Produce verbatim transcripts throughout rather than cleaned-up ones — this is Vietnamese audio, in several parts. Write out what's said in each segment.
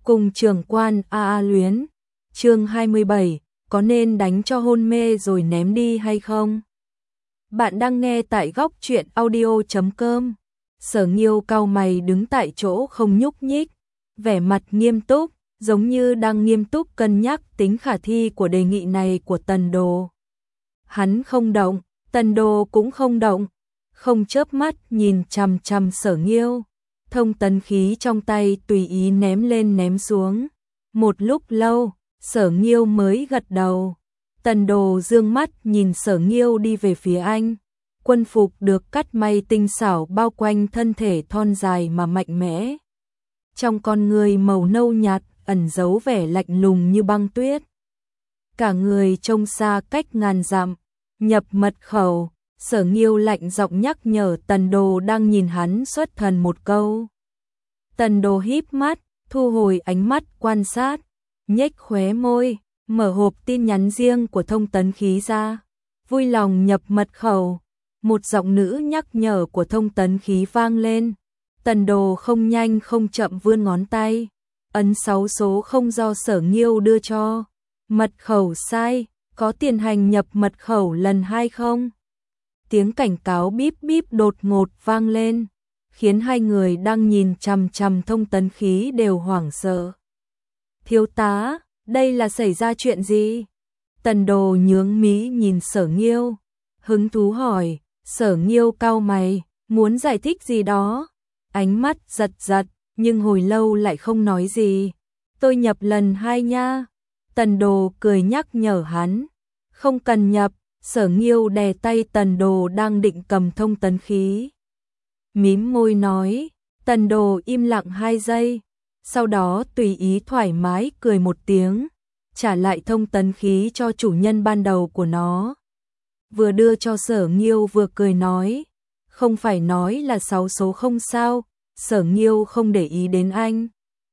cùng trưởng quan a a luyến. Chương hai mươi bảy, có nên đánh cho hôn mê rồi ném đi hay không? Bạn đang nghe tại góc truyện audio chấm com. Sở Nghiêu cau mày đứng tại chỗ không nhúc nhích, vẻ mặt nghiêm túc, giống như đang nghiêm túc cân nhắc tính khả thi của đề nghị này của Tần Đồ. Hắn không động, Tần Đồ cũng không động, không chớp mắt nhìn chằm chằm Sở Nghiêu. Thông tấn khí trong tay tùy ý ném lên ném xuống. Một lúc lâu, Sở Nghiêu mới gật đầu. Tần Đồ dương mắt nhìn Sở Nghiêu đi về phía anh. Quân phục được cắt may tinh xảo bao quanh thân thể thon dài mà mạnh mẽ. Trong con người màu nâu nhạt ẩn giấu vẻ lạnh lùng như băng tuyết. Cả người trông xa cách ngàn dặm, nhập mật khẩu. Sở Nghiêu lạnh giọng nhắc nhở Tần Đồ đang nhìn hắn xuất thần một câu. Tần Đồ híp mắt, thu hồi ánh mắt quan sát, nhếch khóe môi, mở hộp tin nhắn riêng của thông tấn khí ra, vui lòng nhập mật khẩu. Một giọng nữ nhắc nhở của thông tấn khí vang lên. Tần Đồ không nhanh không chậm vươn ngón tay, ấn sáu số không do Sở Nghiêu đưa cho. Mật khẩu sai, có tiền hành nhập mật khẩu lần hai không? Tiếng cảnh cáo bíp bíp đột ngột vang lên, khiến hai người đang nhìn chằm chằm thông tấn khí đều hoảng sợ. Thiếu tá, đây là xảy ra chuyện gì? Tần Đồ nhướng mí nhìn Sở Nghiêu, hứng thú hỏi. Sở Nghiêu cau mày, muốn giải thích gì đó. Ánh mắt giật giật, nhưng hồi lâu lại không nói gì. Tôi nhập lần hai nha. Tần Đồ cười nhắc nhở hắn. Không cần nhập. Sở Nghiêu đè tay Tần Đồ đang định cầm thông tấn khí. Mím môi nói. Tần Đồ im lặng hai giây. Sau đó tùy ý thoải mái cười một tiếng, trả lại thông tấn khí cho chủ nhân ban đầu của nó. Vừa đưa cho Sở Nghiêu vừa cười nói. Không phải nói là sáu số không sao. Sở Nghiêu không để ý đến anh.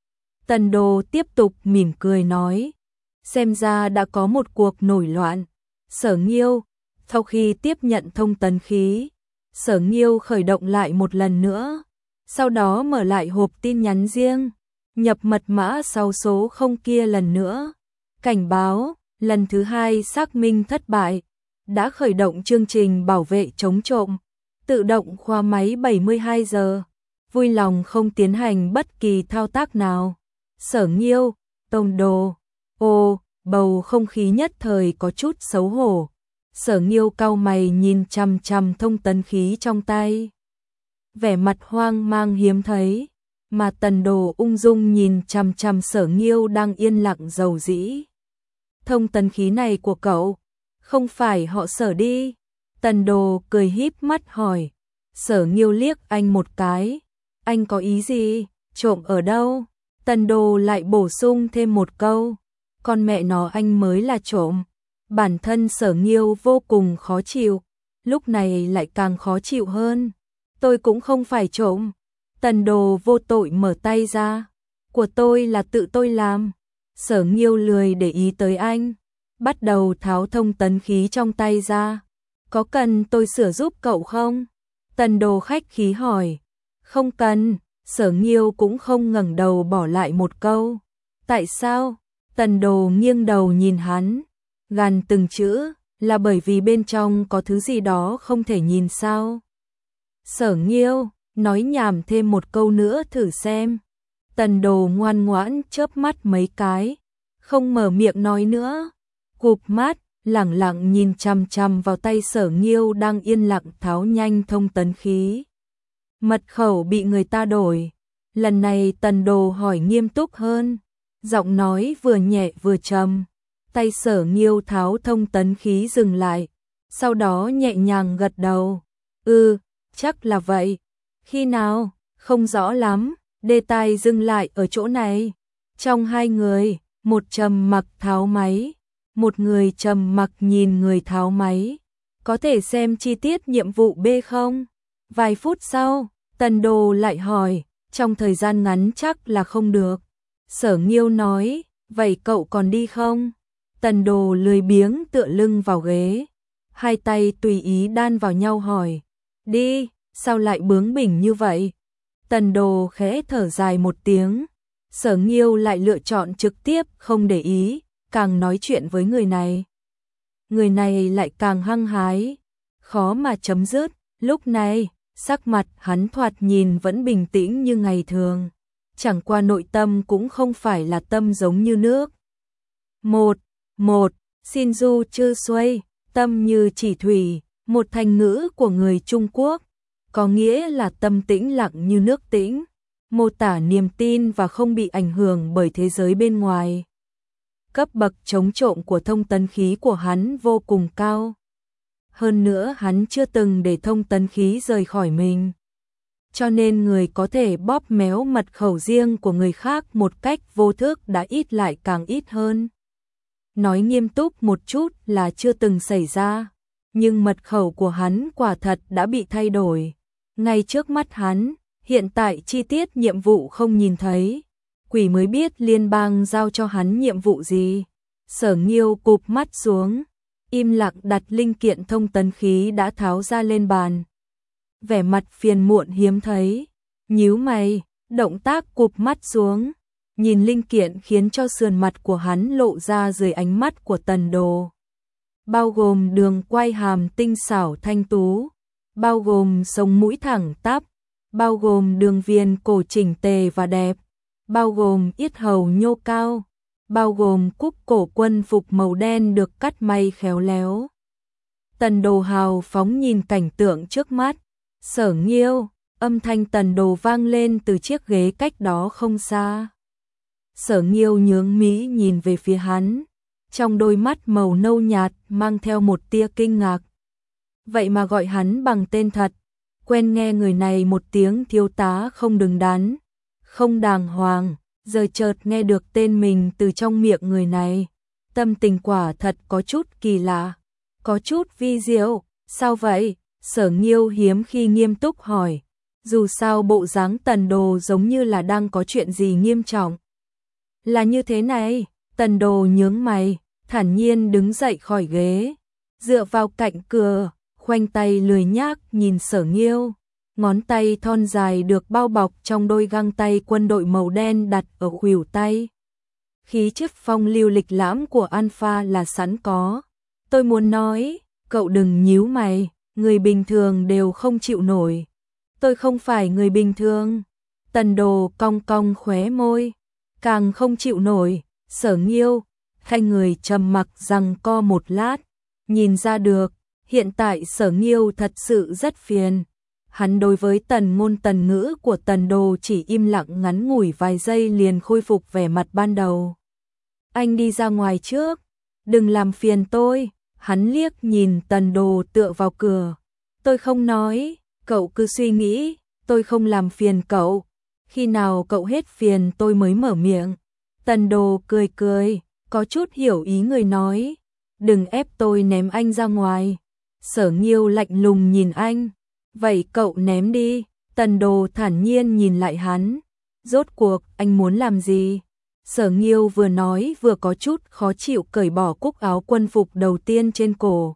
Tần Đồ tiếp tục mỉm cười nói. Xem ra đã có một cuộc nổi loạn. Sở Nghiêu, sau khi tiếp nhận thông tấn khí, Sở Nghiêu khởi động lại một lần nữa. Sau đó mở lại hộp tin nhắn riêng, nhập mật mã sáu số không kia lần nữa. Cảnh báo, lần thứ hai xác minh thất bại. Đã khởi động chương trình bảo vệ chống trộm, tự động khóa máy bảy mươi hai giờ, vui lòng không tiến hành bất kỳ thao tác nào. Sở Nghiêu, Tần Đồ, ô, bầu không khí nhất thời có chút xấu hổ. Sở Nghiêu cau mày nhìn chằm chằm thông tấn khí trong tay, vẻ mặt hoang mang hiếm thấy, mà Tần Đồ ung dung nhìn chằm chằm Sở Nghiêu đang yên lặng dầu dĩ. Thông tấn khí này của cậu, không phải họ Sở đi? Tần Đồ cười híp mắt hỏi. Sở Nghiêu liếc anh một cái. Anh có ý gì? Trộm ở đâu? Tần Đồ lại bổ sung thêm một câu. Con mẹ nó anh mới là trộm. Bản thân Sở Nghiêu vô cùng khó chịu, lúc này lại càng khó chịu hơn. Tôi cũng không phải trộm. Tần Đồ vô tội mở tay ra. Của tôi là tự tôi làm. Sở Nghiêu lười để ý tới anh, bắt đầu tháo thông tấn khí trong tay ra. Có cần tôi sửa giúp cậu không? Tần Đồ khách khí hỏi. Không cần. Sở Nghiêu cũng không ngẩng đầu bỏ lại một câu. Tại sao? Tần Đồ nghiêng đầu nhìn hắn, gàn từng chữ. Là bởi vì bên trong có thứ gì đó không thể nhìn sao? Sở Nghiêu nói nhảm thêm một câu nữa thử xem. Tần Đồ ngoan ngoãn chớp mắt mấy cái, không mở miệng nói nữa. Cụp mắt, lẳng lặng nhìn chằm chằm vào tay Sở Nghiêu đang yên lặng tháo nhanh thông tấn khí. Mật khẩu bị người ta đổi. Lần này Tần Đồ hỏi nghiêm túc hơn, giọng nói vừa nhẹ vừa trầm. Tay Sở Nghiêu tháo thông tấn khí dừng lại, sau đó nhẹ nhàng gật đầu. Ừ, chắc là vậy. Khi nào? Không rõ lắm. Đề tài dừng lại ở chỗ này. Trong hai người, một trầm mặc tháo máy, một người trầm mặc nhìn người tháo máy. Có thể xem chi tiết nhiệm vụ B không? Vài phút sau, Tần Đồ lại hỏi. Trong thời gian ngắn chắc là không được. Sở Nghiêu nói. Vậy cậu còn đi không? Tần Đồ lười biếng tựa lưng vào ghế, hai tay tùy ý đan vào nhau hỏi. Đi, sao lại bướng bỉnh như vậy? Tần Đồ khẽ thở dài một tiếng. Sở Nghiêu lại lựa chọn trực tiếp không để ý, càng nói chuyện với người này. Người này lại càng hăng hái, khó mà chấm dứt. Lúc này, sắc mặt hắn thoạt nhìn vẫn bình tĩnh như ngày thường, chẳng qua nội tâm cũng không phải là tâm giống như nước. Một, một, xin du chư xuôi, tâm như chỉ thủy, một thành ngữ của người Trung Quốc, có nghĩa là tâm tĩnh lặng như nước tĩnh, mô tả niềm tin và không bị ảnh hưởng bởi thế giới bên ngoài. Cấp bậc chống trộm của thông tấn khí của hắn vô cùng cao. Hơn nữa hắn chưa từng để thông tấn khí rời khỏi mình. Cho nên người có thể bóp méo mật khẩu riêng của người khác một cách vô thức đã ít lại càng ít hơn. Nói nghiêm túc một chút là chưa từng xảy ra, nhưng mật khẩu của hắn quả thật đã bị thay đổi. Ngay trước mắt hắn, hiện tại chi tiết nhiệm vụ không nhìn thấy. Quỷ mới biết liên bang giao cho hắn nhiệm vụ gì. Sở Nghiêu cụp mắt xuống, im lặng đặt linh kiện thông tấn khí đã tháo ra lên bàn. Vẻ mặt phiền muộn hiếm thấy, nhíu mày, động tác cụp mắt xuống, nhìn linh kiện khiến cho sườn mặt của hắn lộ ra dưới ánh mắt của Tần Đồ. Bao gồm đường quay hàm tinh xảo thanh tú, bao gồm sống mũi thẳng tắp, bao gồm đường viền cổ chỉnh tề và đẹp, bao gồm yết hầu nhô cao, bao gồm cúc cổ quân phục màu đen được cắt may khéo léo. Tần Đồ hào phóng nhìn cảnh tượng trước mắt. Sở Nghiêu, âm thanh Tần Đồ vang lên từ chiếc ghế cách đó không xa. Sở Nghiêu nhướng mí nhìn về phía hắn, trong đôi mắt màu nâu nhạt mang theo một tia kinh ngạc. Vậy mà gọi hắn bằng tên thật, quen nghe người này một tiếng thiếu tá không đứng đắn, không đàng hoàng, giờ chợt nghe được tên mình từ trong miệng người này. Tâm tình quả thật có chút kỳ lạ, có chút vi diệu. Sao vậy? Sở Nghiêu hiếm khi nghiêm túc hỏi, dù sao bộ dáng Tần Đồ giống như là đang có chuyện gì nghiêm trọng. Là như thế này, Tần Đồ nhướng mày, thản nhiên đứng dậy khỏi ghế, dựa vào cạnh cửa, khoanh tay lười nhác nhìn Sở Nghiêu, ngón tay thon dài được bao bọc trong đôi găng tay quân đội màu đen đặt ở khuỷu tay. Khí chất phong lưu lịch lãm của Alpha là sẵn có. Tôi muốn nói, cậu đừng nhíu mày. Người bình thường đều không chịu nổi. Tôi không phải người bình thường. Tần Đồ cong cong khóe môi, càng không chịu nổi. Sở Nghiêu, hai người trầm mặc giằng co một lát, nhìn ra được, hiện tại Sở Nghiêu thật sự rất phiền. Hắn đối với tần ngôn tần ngữ của Tần Đồ chỉ im lặng ngắn ngủi vài giây liền khôi phục vẻ mặt ban đầu. Anh đi ra ngoài trước, đừng làm phiền tôi. Hắn liếc nhìn Tần Đồ tựa vào cửa. Tôi không nói, cậu cứ suy nghĩ, tôi không làm phiền cậu. Khi nào cậu hết phiền tôi mới mở miệng. Tần Đồ cười cười, có chút hiểu ý người nói. Đừng ép tôi ném anh ra ngoài. Sở Nghiêu lạnh lùng nhìn anh. Vậy cậu ném đi. Tần Đồ thản nhiên nhìn lại hắn. Rốt cuộc anh muốn làm gì? Sở Nghiêu vừa nói vừa có chút khó chịu cởi bỏ cúc áo quân phục đầu tiên trên cổ,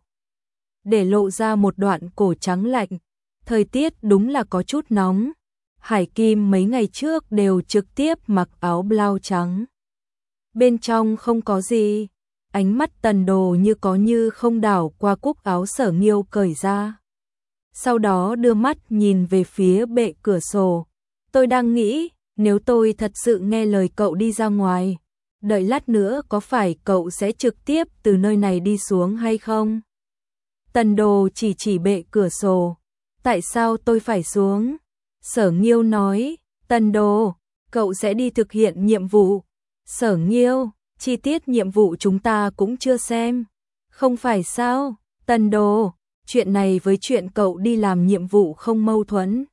để lộ ra một đoạn cổ trắng lạnh. Thời tiết đúng là có chút nóng. Hải Kim mấy ngày trước đều trực tiếp mặc áo blau trắng. Bên trong không có gì. Ánh mắt Tần Đồ như có như không đảo qua cúc áo Sở Nghiêu cởi ra. Sau đó đưa mắt nhìn về phía bệ cửa sổ. Tôi đang nghĩ, nếu tôi thật sự nghe lời cậu đi ra ngoài, đợi lát nữa có phải cậu sẽ trực tiếp từ nơi này đi xuống hay không? Tần Đồ chỉ chỉ bệ cửa sổ. Tại sao tôi phải xuống? Sở Nghiêu nói, Tần Đồ, cậu sẽ đi thực hiện nhiệm vụ. Sở Nghiêu, chi tiết nhiệm vụ chúng ta cũng chưa xem. Không phải sao? Tần Đồ, chuyện này với chuyện cậu đi làm nhiệm vụ không mâu thuẫn.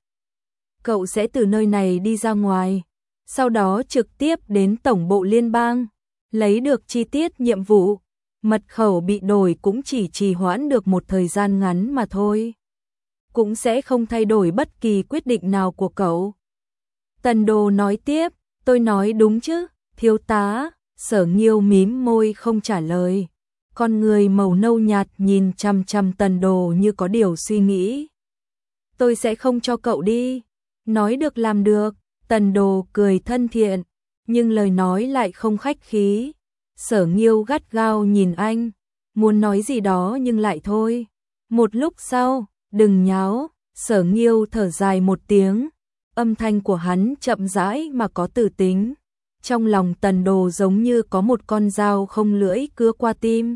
Cậu sẽ từ nơi này đi ra ngoài, sau đó trực tiếp đến tổng bộ liên bang, lấy được chi tiết nhiệm vụ. Mật khẩu bị đổi cũng chỉ trì hoãn được một thời gian ngắn mà thôi. Cũng sẽ không thay đổi bất kỳ quyết định nào của cậu. Tần Đồ nói tiếp, tôi nói đúng chứ, thiếu tá. Sở Nghiêu mím môi không trả lời. Con người màu nâu nhạt nhìn chằm chằm Tần Đồ như có điều suy nghĩ. Tôi sẽ không cho cậu đi. Nói được làm được. Tần Đồ cười thân thiện. nhưng lời nói lại không khách khí. Sở Nghiêu gắt gao nhìn anh, muốn nói gì đó nhưng lại thôi. Một lúc sau, đừng nháo, Sở Nghiêu thở dài một tiếng, âm thanh của hắn chậm rãi mà có tử tính. Trong lòng Tần Đồ giống như có một con dao không lưỡi cứa qua tim.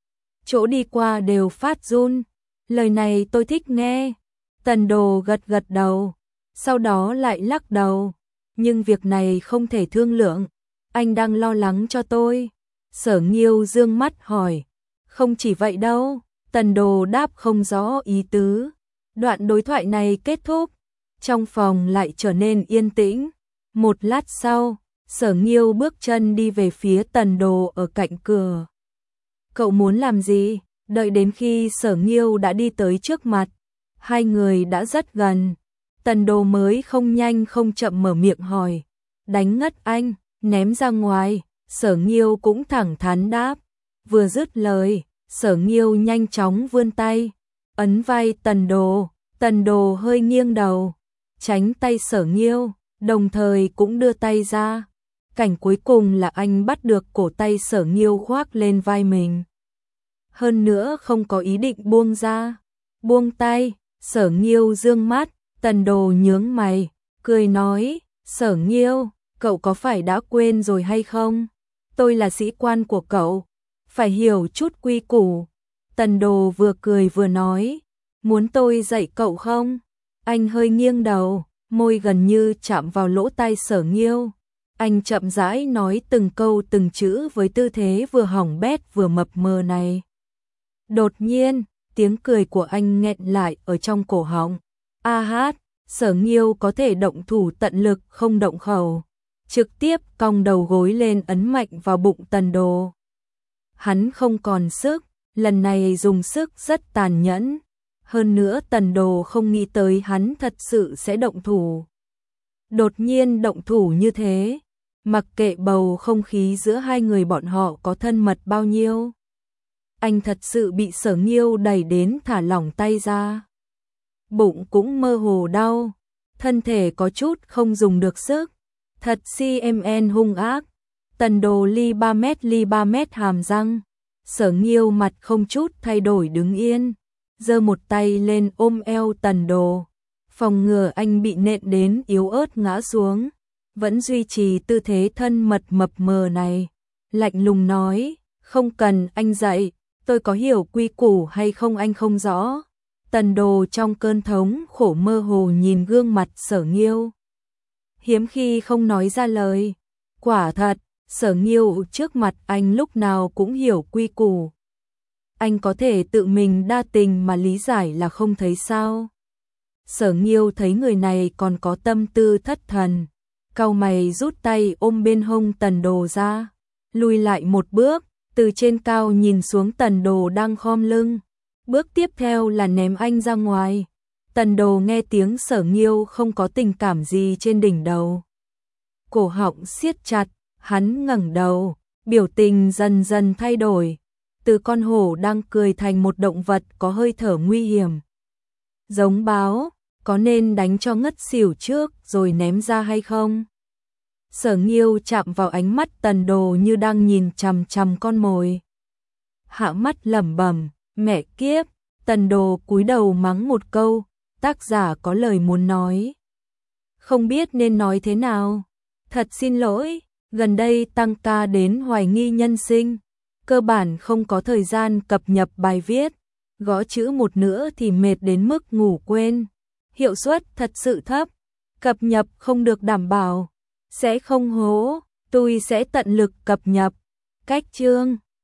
Chỗ đi qua đều phát run. Lời này tôi thích nghe. Tần Đồ gật gật đầu, sau đó lại lắc đầu. Nhưng việc này không thể thương lượng. Anh đang lo lắng cho tôi. Sở Nghiêu dương mắt hỏi. Không chỉ vậy đâu. Tần Đồ đáp không rõ ý tứ. Đoạn đối thoại này kết thúc. Trong phòng lại trở nên yên tĩnh. Một lát sau, Sở Nghiêu bước chân đi về phía Tần Đồ ở cạnh cửa. Cậu muốn làm gì? Đợi đến khi Sở Nghiêu đã đi tới trước mặt, hai người đã rất gần. Tần Đồ mới không nhanh không chậm mở miệng hỏi. Đánh ngất anh, ném ra ngoài. Sở Nghiêu cũng thẳng thắn đáp. Vừa dứt lời, Sở Nghiêu nhanh chóng vươn tay, ấn vai Tần Đồ. Tần Đồ hơi nghiêng đầu, tránh tay Sở Nghiêu, đồng thời cũng đưa tay ra. Cảnh cuối cùng là anh bắt được cổ tay Sở Nghiêu khoác lên vai mình. Hơn nữa không có ý định buông ra. Buông tay, Sở Nghiêu dương mắt, Tần Đồ nhướng mày, cười nói, Sở Nghiêu, cậu có phải đã quên rồi hay không? Tôi là sĩ quan của cậu, phải hiểu chút quy củ. Tần Đồ vừa cười vừa nói, muốn tôi dạy cậu không? Anh hơi nghiêng đầu, môi gần như chạm vào lỗ tai Sở Nghiêu. Anh chậm rãi nói từng câu từng chữ với tư thế vừa hỏng bét vừa mập mờ này. Đột nhiên, tiếng cười của anh nghẹn lại ở trong cổ họng. A hát, Sở Nghiêu có thể động thủ tận lực không động khẩu. Trực tiếp cong đầu gối lên ấn mạnh vào bụng Tần Đồ. Hắn không còn sức, lần này dùng sức rất tàn nhẫn. Hơn nữa Tần Đồ không nghĩ tới hắn thật sự sẽ động thủ. Đột nhiên động thủ như thế, mặc kệ bầu không khí giữa hai người bọn họ có thân mật bao nhiêu. Anh thật sự bị Sở Nghiêu đẩy đến thả lỏng tay ra. Bụng cũng mơ hồ đau, thân thể có chút không dùng được sức. Thật xê em en hung ác. Tần Đồ ly ba mét ly ba mét hàm răng. Sở Nghiêu mặt không chút thay đổi đứng yên, giơ một tay lên ôm eo Tần Đồ, phòng ngừa anh bị nện đến yếu ớt ngã xuống. Vẫn duy trì tư thế thân mật mập mờ này, lạnh lùng nói, không cần anh dạy, tôi có hiểu quy củ hay không anh không rõ. Tần Đồ trong cơn thống khổ mơ hồ nhìn gương mặt Sở Nghiêu, hiếm khi không nói ra lời. Quả thật, Sở Nghiêu trước mặt anh lúc nào cũng hiểu quy củ. Anh có thể tự mình đa tình mà lý giải là không thấy sao. Sở Nghiêu thấy người này còn có tâm tư thất thần, cau mày rút tay ôm bên hông Tần Đồ ra, lùi lại một bước, từ trên cao nhìn xuống Tần Đồ đang khom lưng. Bước tiếp theo là ném anh ra ngoài. Tần Đồ nghe tiếng Sở Nghiêu không có tình cảm gì trên đỉnh đầu, cổ họng siết chặt, hắn ngẩng đầu, biểu tình dần dần thay đổi, từ con hổ đang cười thành một động vật có hơi thở nguy hiểm. Giống báo, có nên đánh cho ngất xỉu trước rồi ném ra hay không? Sở Nghiêu chạm vào ánh mắt Tần Đồ như đang nhìn chằm chằm con mồi. Hạ mắt lẩm bẩm, mẹ kiếp. Tần Đồ cúi đầu mắng một câu, tác giả có lời muốn nói, không biết nên nói thế nào. Thật xin lỗi, gần đây tăng ca đến hoài nghi nhân sinh, cơ bản không có thời gian cập nhật bài viết, gõ chữ một nữa thì mệt đến mức ngủ quên, hiệu suất thật sự thấp, cập nhật không được đảm bảo, sẽ không hố, tôi sẽ tận lực cập nhật. Cách chương